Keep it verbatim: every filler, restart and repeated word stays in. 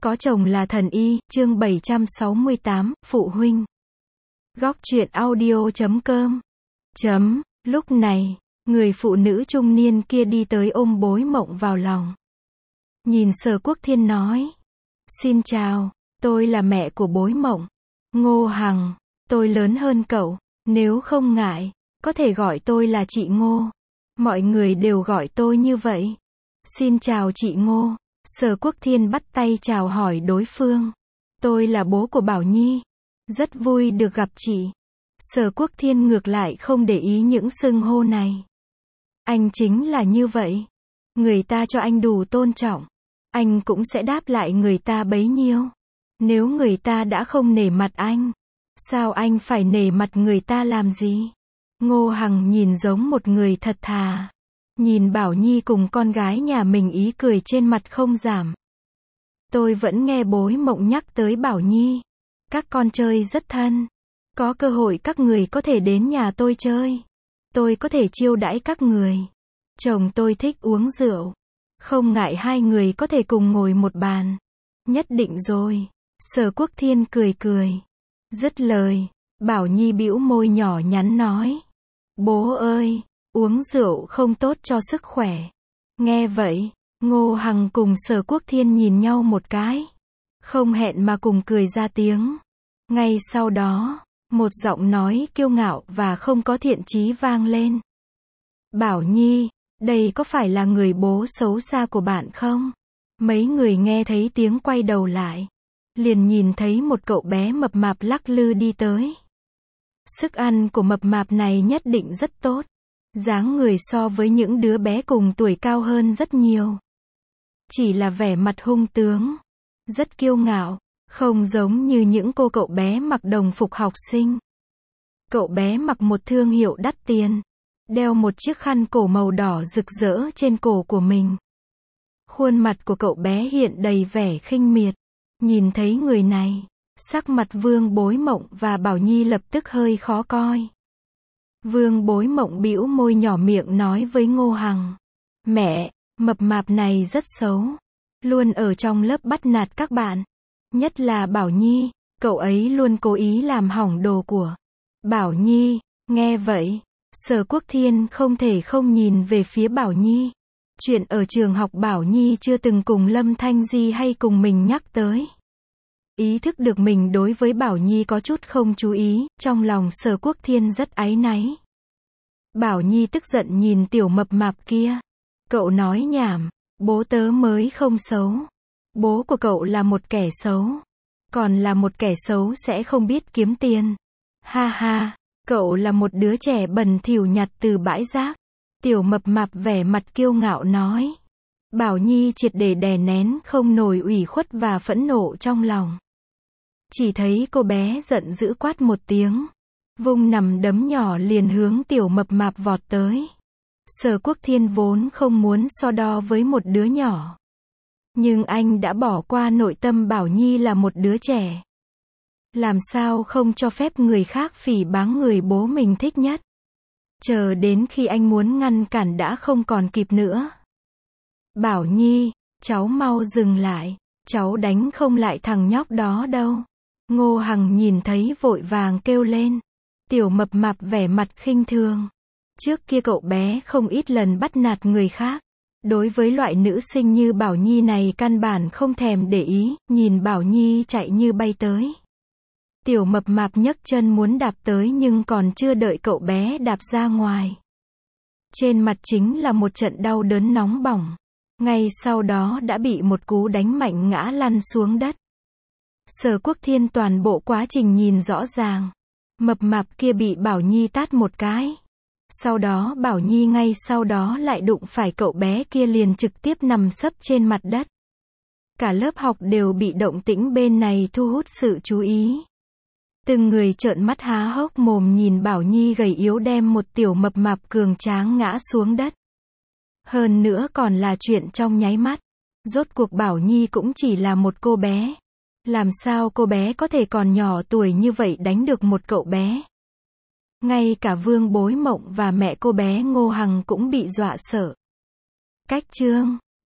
Có chồng là thần y, chương bảy trăm sáu mươi tám, phụ huynh. Góc truyện audio chấm com. Chấm, lúc này, người phụ nữ trung niên kia đi tới ôm Bối Mộng vào lòng. Nhìn Sở Quốc Thiên nói. Xin chào, tôi là mẹ của Bối Mộng. Ngô Hằng, tôi lớn hơn cậu, nếu không ngại, có thể gọi tôi là chị Ngô. Mọi người đều gọi tôi như vậy. Xin chào chị Ngô. Sở Quốc Thiên bắt tay chào hỏi đối phương. Tôi là bố của Bảo Nhi. Rất vui được gặp chị. Sở Quốc Thiên ngược lại không để ý những xưng hô này. Anh chính là như vậy. Người ta cho anh đủ tôn trọng, anh cũng sẽ đáp lại người ta bấy nhiêu. Nếu người ta đã không nể mặt anh, sao anh phải nể mặt người ta làm gì? Ngô Hằng nhìn giống một người thật thà. Nhìn Bảo Nhi cùng con gái nhà mình ý cười trên mặt không giảm. Tôi vẫn nghe Bối Mộng nhắc tới Bảo Nhi. Các con chơi rất thân. Có cơ hội các người có thể đến nhà tôi chơi. Tôi có thể chiêu đãi các người. Chồng tôi thích uống rượu. Không ngại hai người có thể cùng ngồi một bàn. Nhất định rồi. Sở Quốc Thiên cười cười. Dứt lời, Bảo Nhi bĩu môi nhỏ nhắn nói. Bố ơi, uống rượu không tốt cho sức khỏe. Nghe vậy, Ngô Hằng cùng Sở Quốc Thiên nhìn nhau một cái. Không hẹn mà cùng cười ra tiếng. Ngay sau đó, một giọng nói kiêu ngạo và không có thiện chí vang lên. Bảo Nhi, đây có phải là người bố xấu xa của bạn không? Mấy người nghe thấy tiếng quay đầu lại. Liền nhìn thấy một cậu bé mập mạp lắc lư đi tới. Sức ăn của mập mạp này nhất định rất tốt. Dáng người so với những đứa bé cùng tuổi cao hơn rất nhiều. Chỉ là vẻ mặt hung tướng. Rất kiêu ngạo. Không giống như những cô cậu bé mặc đồng phục học sinh. Cậu bé mặc một thương hiệu đắt tiền. Đeo một chiếc khăn cổ màu đỏ rực rỡ trên cổ của mình. Khuôn mặt của cậu bé hiện đầy vẻ khinh miệt. Nhìn thấy người này, sắc mặt Vương Bối Mộng và Bảo Nhi lập tức hơi khó coi. Vương Bối Mộng bĩu môi nhỏ miệng nói với Ngô Hằng. Mẹ, mập mạp này rất xấu. Luôn ở trong lớp bắt nạt các bạn. Nhất là Bảo Nhi, cậu ấy luôn cố ý làm hỏng đồ của Bảo Nhi. Nghe vậy, Sở Quốc Thiên không thể không nhìn về phía Bảo Nhi. Chuyện ở trường học Bảo Nhi chưa từng cùng Lâm Thanh Di hay cùng mình nhắc tới. Ý thức được mình đối với Bảo Nhi có chút không chú ý, trong lòng Sở Quốc Thiên rất áy náy. Bảo Nhi tức giận nhìn tiểu mập mạp kia. Cậu nói nhảm, bố tớ mới không xấu. Bố của cậu là một kẻ xấu. Còn là một kẻ xấu sẽ không biết kiếm tiền. Ha ha, cậu là một đứa trẻ bẩn thỉu nhặt từ bãi rác. Tiểu mập mạp vẻ mặt kiêu ngạo nói. Bảo Nhi triệt để đè nén không nổi ủy khuất và phẫn nộ trong lòng. Chỉ thấy cô bé giận dữ quát một tiếng. Vung nằm đấm nhỏ liền hướng tiểu mập mạp vọt tới. Sở Quốc Thiên vốn không muốn so đo với một đứa nhỏ. Nhưng anh đã bỏ qua nội tâm Bảo Nhi là một đứa trẻ. Làm sao không cho phép người khác phỉ báng người bố mình thích nhất. Chờ đến khi anh muốn ngăn cản đã không còn kịp nữa. Bảo Nhi, cháu mau dừng lại. Cháu đánh không lại thằng nhóc đó đâu. Ngô Hằng nhìn thấy vội vàng kêu lên. Tiểu mập mạp vẻ mặt khinh thường. Trước kia cậu bé không ít lần bắt nạt người khác. Đối với loại nữ sinh như Bảo Nhi này căn bản không thèm để ý. Nhìn Bảo Nhi chạy như bay tới. Tiểu mập mạp nhấc chân muốn đạp tới nhưng còn chưa đợi cậu bé đạp ra ngoài. Trên mặt chính là một trận đau đớn nóng bỏng. Ngay sau đó đã bị một cú đánh mạnh ngã lăn xuống đất. Sở Quốc Thiên toàn bộ quá trình nhìn rõ ràng. Mập mạp kia bị Bảo Nhi tát một cái. Sau đó Bảo Nhi ngay sau đó lại đụng phải cậu bé kia liền trực tiếp nằm sấp trên mặt đất. Cả lớp học đều bị động tĩnh bên này thu hút sự chú ý. Từng người trợn mắt há hốc mồm nhìn Bảo Nhi gầy yếu đem một tiểu mập mạp cường tráng ngã xuống đất. Hơn nữa còn là chuyện trong nháy mắt. Rốt cuộc Bảo Nhi cũng chỉ là một cô bé. Làm sao cô bé có thể còn nhỏ tuổi như vậy đánh được một cậu bé? Ngay cả Vương Bối Mộng và mẹ cô bé Ngô Hằng cũng bị dọa sợ. Cách chương